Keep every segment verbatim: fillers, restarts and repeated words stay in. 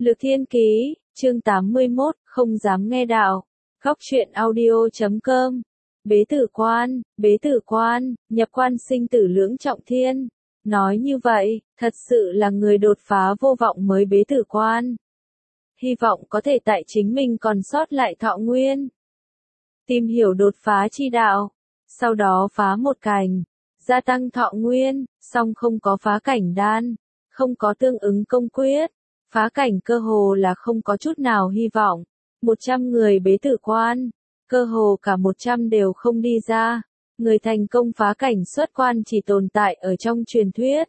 Lược Thiên Ký, chương tám mươi mốt, không dám nghe đạo. Góc truyện audio chấm com. Bế tử quan, bế tử quan, nhập quan sinh tử lưỡng trọng thiên. Nói như vậy, thật sự là người đột phá vô vọng mới bế tử quan. Hy vọng có thể tại chính mình còn sót lại thọ nguyên. Tìm hiểu đột phá chi đạo. Sau đó phá một cảnh. Gia tăng thọ nguyên, song không có phá cảnh đan. Không có tương ứng công quyết. Phá cảnh cơ hồ là không có chút nào hy vọng. một trăm người bế tử quan. Cơ hồ cả một trăm đều không đi ra. Người thành công phá cảnh xuất quan chỉ tồn tại ở trong truyền thuyết.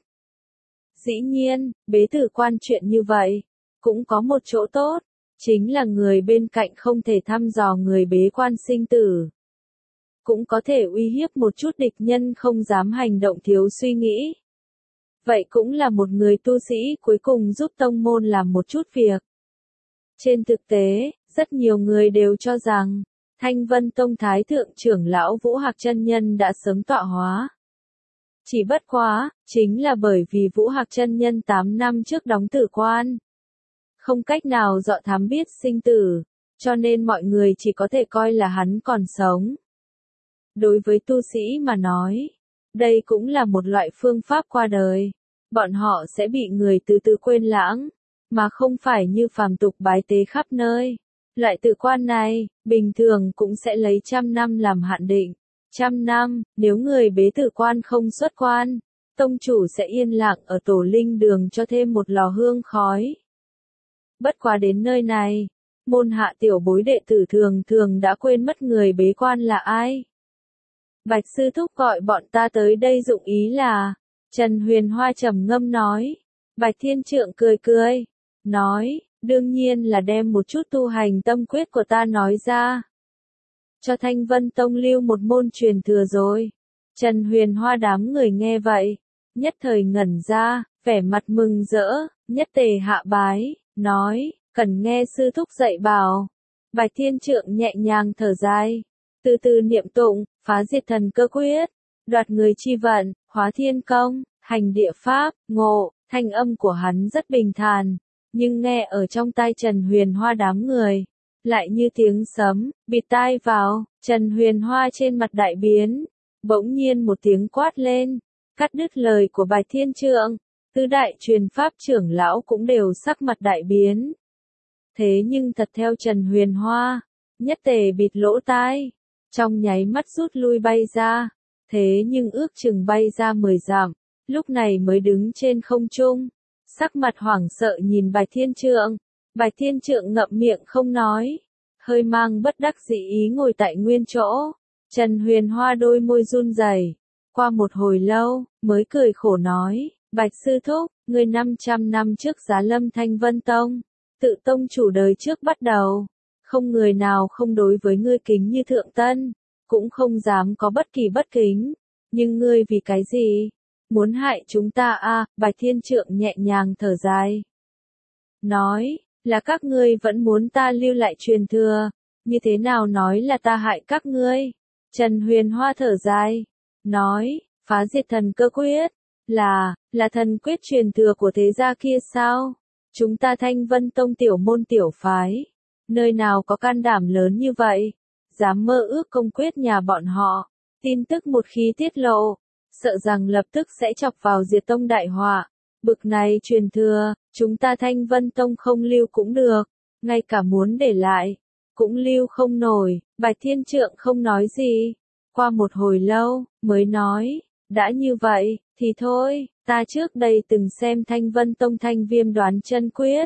Dĩ nhiên, bế tử quan chuyện như vậy. Cũng có một chỗ tốt. Chính là người bên cạnh không thể thăm dò người bế quan sinh tử. Cũng có thể uy hiếp một chút địch nhân không dám hành động thiếu suy nghĩ. Vậy cũng là một người tu sĩ cuối cùng giúp tông môn làm một chút việc. Trên thực tế, rất nhiều người đều cho rằng, Thanh Vân Tông Thái Thượng trưởng lão Vũ Hạc Chân Nhân đã sớm tọa hóa. Chỉ bất quá, chính là bởi vì Vũ Hạc Chân Nhân tám năm trước đóng tử quan. Không cách nào dọ thám biết sinh tử, cho nên mọi người chỉ có thể coi là hắn còn sống. Đối với tu sĩ mà nói, đây cũng là một loại phương pháp qua đời. Bọn họ sẽ bị người từ từ quên lãng, mà không phải như phàm tục bái tế khắp nơi. Loại tử quan này, bình thường cũng sẽ lấy trăm năm làm hạn định. Trăm năm, nếu người bế tử quan không xuất quan, tông chủ sẽ yên lặng ở tổ linh đường cho thêm một lò hương khói. Bất quá đến nơi này, môn hạ tiểu bối đệ tử thường thường đã quên mất người bế quan là ai. Bạch sư thúc gọi bọn ta tới đây dụng ý là, Trần Huyền Hoa trầm ngâm nói. Bạch Thiên Trượng cười cười, nói, đương nhiên là đem một chút tu hành tâm quyết của ta nói ra. Cho Thanh Vân Tông lưu một môn truyền thừa rồi. Trần Huyền Hoa đám người nghe vậy, nhất thời ngẩn ra, vẻ mặt mừng rỡ, nhất tề hạ bái, nói, cần nghe sư thúc dạy bảo. Bạch Thiên Trượng nhẹ nhàng thở dài, từ từ niệm tụng, phá diệt thần cơ quyết, đoạt người chi vận, hóa thiên công, hành địa pháp, ngộ, thanh âm của hắn rất bình thản, nhưng nghe ở trong tai Trần Huyền Hoa đám người, lại như tiếng sấm, bịt tai vào. Trần Huyền Hoa trên mặt đại biến, bỗng nhiên một tiếng quát lên, cắt đứt lời của Bạch Thiên Trượng, tứ đại truyền pháp trưởng lão cũng đều sắc mặt đại biến. Thế nhưng thật theo Trần Huyền Hoa, nhất tề bịt lỗ tai, trong nháy mắt rút lui bay ra, thế nhưng ước chừng bay ra mười dặm, lúc này mới đứng trên không trung, sắc mặt hoảng sợ nhìn Bạch Thiên Trượng. Bạch Thiên Trượng ngậm miệng không nói, hơi mang bất đắc dĩ ý ngồi tại nguyên chỗ. Trần Huyền Hoa đôi môi run rẩy, qua một hồi lâu, mới cười khổ nói, Bạch sư thúc, người năm trăm năm trước giá lâm Thanh Vân Tông, tự tông chủ đời trước bắt đầu, không người nào không đối với ngươi kính như thượng tân, cũng không dám có bất kỳ bất kính, nhưng ngươi vì cái gì? Muốn hại chúng ta à? Bạch Thiên Trượng nhẹ nhàng thở dài, nói, là các ngươi vẫn muốn ta lưu lại truyền thừa, như thế nào nói là ta hại các ngươi? Trần Huyền Hoa thở dài, nói, phá diệt thần cơ quyết, là, là thần quyết truyền thừa của thế gia kia sao? Chúng ta Thanh Vân Tông tiểu môn tiểu phái, nơi nào có can đảm lớn như vậy, dám mơ ước công quyết nhà bọn họ, tin tức một khi tiết lộ, sợ rằng lập tức sẽ chọc vào diệt tông đại họa. Bực này truyền thừa, chúng ta Thanh Vân Tông không lưu cũng được, ngay cả muốn để lại, cũng lưu không nổi. Bạch Thiên Trượng không nói gì, qua một hồi lâu, mới nói, đã như vậy, thì thôi, ta trước đây từng xem Thanh Vân Tông Thanh Viêm đoán chân quyết.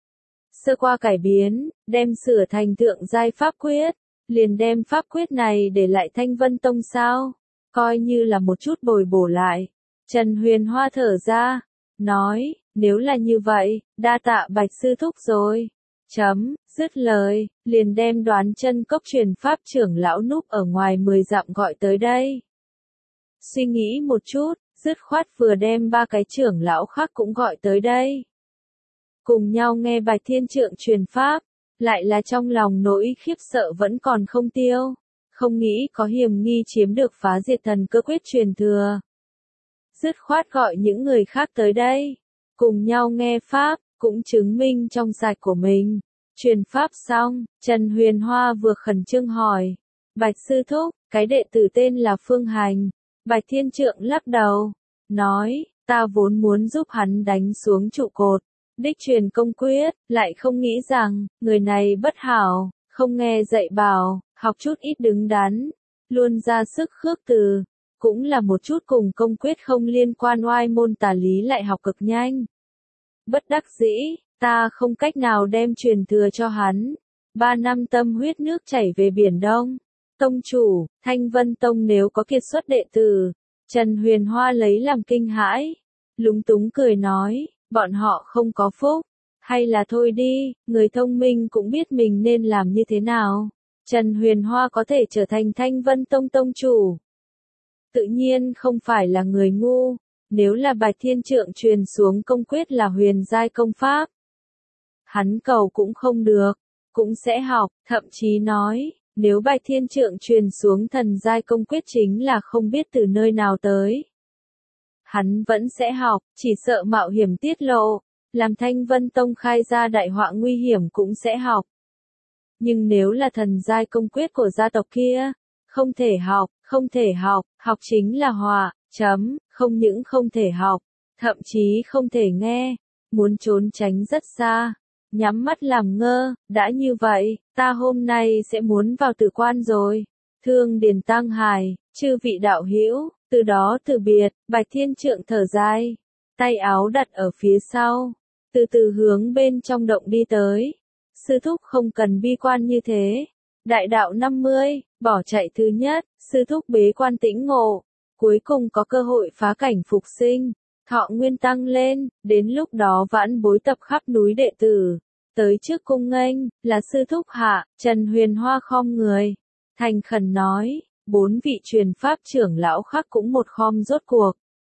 Sơ qua cải biến, đem sửa thành thượng giai pháp quyết, liền đem pháp quyết này để lại Thanh Vân Tông sao, coi như là một chút bồi bổ lại. Trần Huyền Hoa thở ra, nói, nếu là như vậy, đa tạ Bạch sư thúc rồi. Chấm, dứt lời, liền đem đoán chân cốc truyền pháp trưởng lão núp ở ngoài mười dặm gọi tới đây. Suy nghĩ một chút, dứt khoát vừa đem ba cái trưởng lão khác cũng gọi tới đây. Cùng nhau nghe Bạch Thiên Trượng truyền pháp, lại là trong lòng nỗi khiếp sợ vẫn còn không tiêu, không nghĩ có hiểm nghi chiếm được phá diệt thần cơ quyết truyền thừa. Dứt khoát gọi những người khác tới đây, cùng nhau nghe pháp, cũng chứng minh trong sạch của mình. Truyền pháp xong, Trần Huyền Hoa vừa khẩn trương hỏi. Bạch sư thúc, cái đệ tử tên là Phương Hành. Bạch Thiên Trượng lắc đầu, nói, ta vốn muốn giúp hắn đánh xuống trụ cột, đích truyền công quyết, lại không nghĩ rằng, người này bất hảo, không nghe dạy bảo, học chút ít đứng đắn, luôn ra sức khước từ, cũng là một chút cùng công quyết không liên quan oai môn tà lý lại học cực nhanh. Bất đắc dĩ, ta không cách nào đem truyền thừa cho hắn. Ba năm tâm huyết nước chảy về Biển Đông. Tông chủ, Thanh Vân Tông nếu có kiệt xuất đệ tử, Trần Huyền Hoa lấy làm kinh hãi, lúng túng cười nói, bọn họ không có phúc, hay là thôi đi, người thông minh cũng biết mình nên làm như thế nào. Trần Huyền Hoa có thể trở thành Thanh Vân Tông tông chủ, tự nhiên không phải là người ngu. Nếu là Bạch Thiên Trượng truyền xuống công quyết là huyền giai công pháp, hắn cầu cũng không được, cũng sẽ học, thậm chí nói, nếu Bạch Thiên Trượng truyền xuống thần giai công quyết chính là không biết từ nơi nào tới. Hắn vẫn sẽ học, chỉ sợ mạo hiểm tiết lộ, làm Thanh Vân Tông khai ra đại họa nguy hiểm cũng sẽ học. Nhưng nếu là thần giai công quyết của gia tộc kia, không thể học, không thể học, học chính là họa, chấm, không những không thể học, thậm chí không thể nghe, muốn trốn tránh rất xa, nhắm mắt làm ngơ, đã như vậy, ta hôm nay sẽ muốn vào tử quan rồi. Thương Điền Tăng Hải, chư vị đạo hữu, từ đó từ biệt, Bạch Thiên Trượng thở dài, tay áo đặt ở phía sau, từ từ hướng bên trong động đi tới. Sư thúc không cần bi quan như thế. Đại đạo năm mươi, bỏ chạy thứ nhất, sư thúc bế quan tĩnh ngộ, cuối cùng có cơ hội phá cảnh phục sinh, thọ nguyên tăng lên, đến lúc đó vãn bối tập khắp núi đệ tử, tới trước cung nghênh, là sư thúc hạ. Trần Huyền Hoa khom người, thành khẩn nói, bốn vị truyền pháp trưởng lão khác cũng một khom rốt cuộc.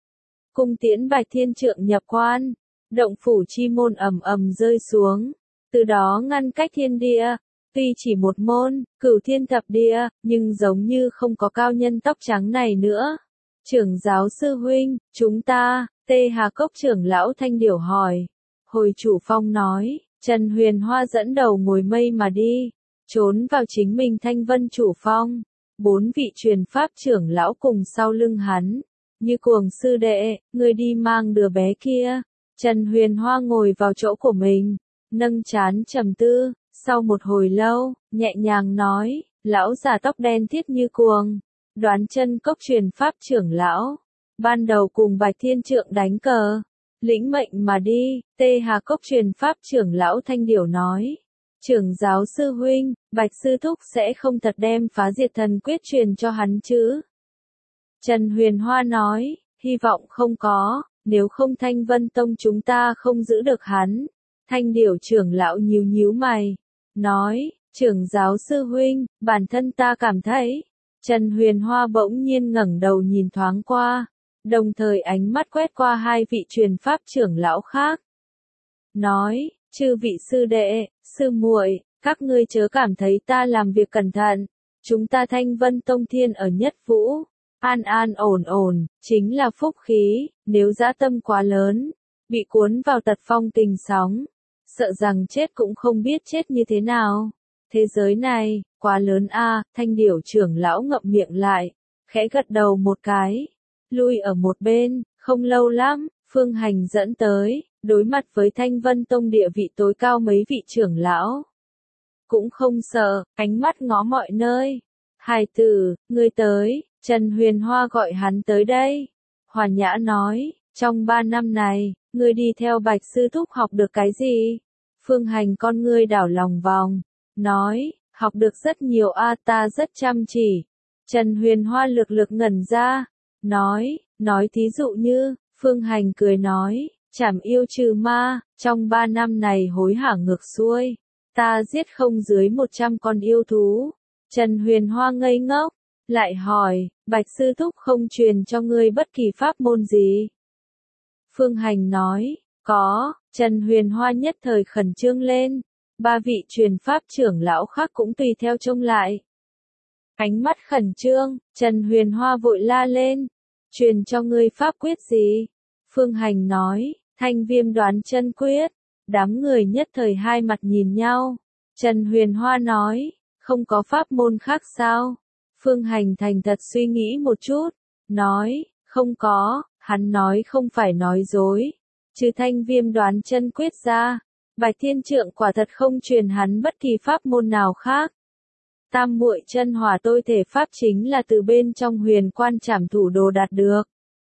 Cung tiễn Bạch Thiên Trượng nhập quan, động phủ chi môn ầm ầm rơi xuống, từ đó ngăn cách thiên địa. Tuy chỉ một môn, cửu thiên thập địa, nhưng giống như không có cao nhân tóc trắng này nữa. Trưởng giáo sư huynh, chúng ta, Tê Hà Cốc trưởng lão Thanh Điểu hỏi. Hồi chủ phong nói, Trần Huyền Hoa dẫn đầu ngồi mây mà đi, trốn vào chính mình Thanh Vân chủ phong. Bốn vị truyền pháp trưởng lão cùng sau lưng hắn, như cuồng sư đệ, người đi mang đứa bé kia. Trần Huyền Hoa ngồi vào chỗ của mình, nâng trán trầm tư. Sau một hồi lâu, nhẹ nhàng nói, lão già tóc đen thiết như cuồng, Đoán Chân Cốc truyền pháp trưởng lão, ban đầu cùng Bạch Thiên Trượng đánh cờ, lĩnh mệnh mà đi. Tê Hà Cốc truyền pháp trưởng lão Thanh Điểu nói, trưởng giáo sư huynh, Bạch sư thúc sẽ không thật đem phá diệt thần quyết truyền cho hắn chứ? Trần Huyền Hoa nói, hy vọng không có, nếu không Thanh Vân Tông chúng ta không giữ được hắn. Thanh Điểu trưởng lão nhíu nhíu mày, nói, trưởng giáo sư huynh, bản thân ta cảm thấy. Trần Huyền Hoa bỗng nhiên ngẩng đầu nhìn thoáng qua, đồng thời ánh mắt quét qua hai vị truyền pháp trưởng lão khác. Nói, chư vị sư đệ, sư muội, các ngươi chớ cảm thấy ta làm việc cẩn thận. Chúng ta Thanh Vân Tông Thiên ở nhất vũ, an an ổn ổn, chính là phúc khí, nếu dã tâm quá lớn, bị cuốn vào tật phong tình sóng, sợ rằng chết cũng không biết chết như thế nào. Thế giới này, quá lớn a. À, Thanh Điểu trưởng lão ngậm miệng lại, khẽ gật đầu một cái, lui ở một bên. Không lâu lắm, Phương Hành dẫn tới, đối mặt với Thanh Vân Tông địa vị tối cao mấy vị trưởng lão. Cũng không sợ, ánh mắt ngó mọi nơi. Hài tử, ngươi tới. Trần Huyền Hoa gọi hắn tới đây. Hoàn Nhã nói, trong ba năm này, ngươi đi theo Bạch sư thúc học được cái gì? Phương Hành con ngươi đảo lòng vòng, nói, học được rất nhiều a, ta rất chăm chỉ. Trần Huyền Hoa lược lược ngẩn ra, nói, nói thí dụ như. Phương Hành cười nói, trảm yêu trừ ma, trong ba năm này hối hả ngược xuôi, ta giết không dưới một trăm con yêu thú. Trần Huyền Hoa ngây ngốc, lại hỏi, Bạch sư thúc không truyền cho ngươi bất kỳ pháp môn gì? Phương Hành nói, có. Trần Huyền Hoa nhất thời khẩn trương lên, ba vị truyền pháp trưởng lão khác cũng tùy theo trông lại. Ánh mắt khẩn trương, Trần Huyền Hoa vội la lên, truyền cho ngươi pháp quyết gì? Phương Hành nói, Thanh Viêm Đoán Chân Quyết. Đám người nhất thời hai mặt nhìn nhau. Trần Huyền Hoa nói, không có pháp môn khác sao? Phương Hành thành thật suy nghĩ một chút, nói, không có, hắn nói không phải nói dối. Trừ Thanh Viêm đoán chân quyết ra, Bạch Thiên Trượng quả thật không truyền hắn bất kỳ pháp môn nào khác. Tam muội chân hỏa tôi thể pháp chính là từ bên trong huyền quan trảm thủ đồ đạt được.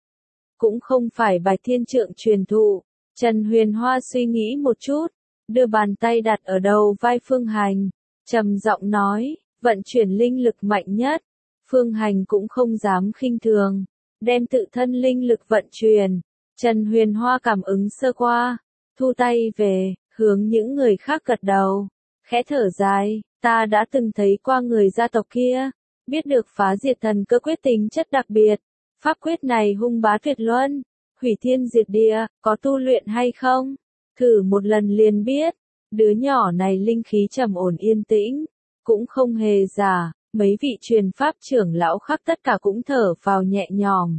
Cũng không phải Bạch Thiên Trượng truyền thụ. Trần Huyền Hoa suy nghĩ một chút, đưa bàn tay đặt ở đầu vai Phương Hành, trầm giọng nói, vận chuyển linh lực mạnh nhất. Phương Hành cũng không dám khinh thường, đem tự thân linh lực vận chuyển. Trần Huyền Hoa cảm ứng sơ qua, thu tay về, hướng những người khác gật đầu, khẽ thở dài, ta đã từng thấy qua người gia tộc kia, biết được phá diệt thần cơ quyết tính chất đặc biệt, pháp quyết này hung bá tuyệt luân, hủy thiên diệt địa, có tu luyện hay không? Thử một lần liền biết, đứa nhỏ này linh khí trầm ổn yên tĩnh, cũng không hề giả, mấy vị truyền pháp trưởng lão khác tất cả cũng thở vào nhẹ nhõm.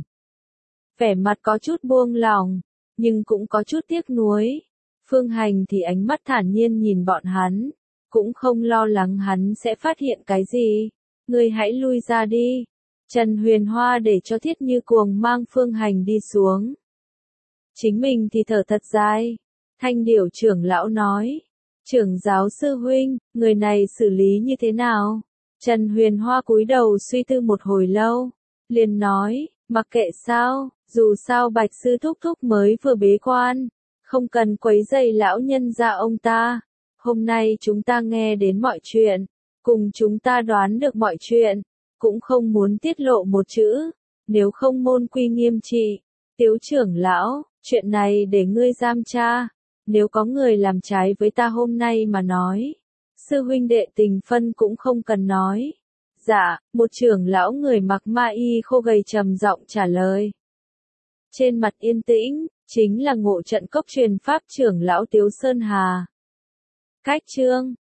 Vẻ mặt có chút buông lòng, nhưng cũng có chút tiếc nuối. Phương Hành thì ánh mắt thản nhiên nhìn bọn hắn, cũng không lo lắng hắn sẽ phát hiện cái gì. Ngươi hãy lui ra đi. Trần Huyền Hoa để cho Thiết Như Cuồng mang Phương Hành đi xuống. Chính mình thì thở thật dài. Thanh Điểu trưởng lão nói, trưởng giáo sư huynh, người này xử lý như thế nào? Trần Huyền Hoa cúi đầu suy tư một hồi lâu, liền nói, mặc kệ sao, dù sao Bạch sư thúc thúc mới vừa bế quan, không cần quấy rầy lão nhân gia ông ta. Hôm nay chúng ta nghe đến mọi chuyện, cùng chúng ta đoán được mọi chuyện, cũng không muốn tiết lộ một chữ, nếu không môn quy nghiêm trị. Tiếu trưởng lão, chuyện này để ngươi giam tra, nếu có người làm trái với ta hôm nay mà nói, sư huynh đệ tình phân cũng không cần nói. Dạ, một trưởng lão người mặc ma y khô gầy trầm giọng trả lời. Trên mặt yên tĩnh, chính là Ngộ Trận Cốc truyền pháp trưởng lão Tiếu Sơn Hà. Cách chương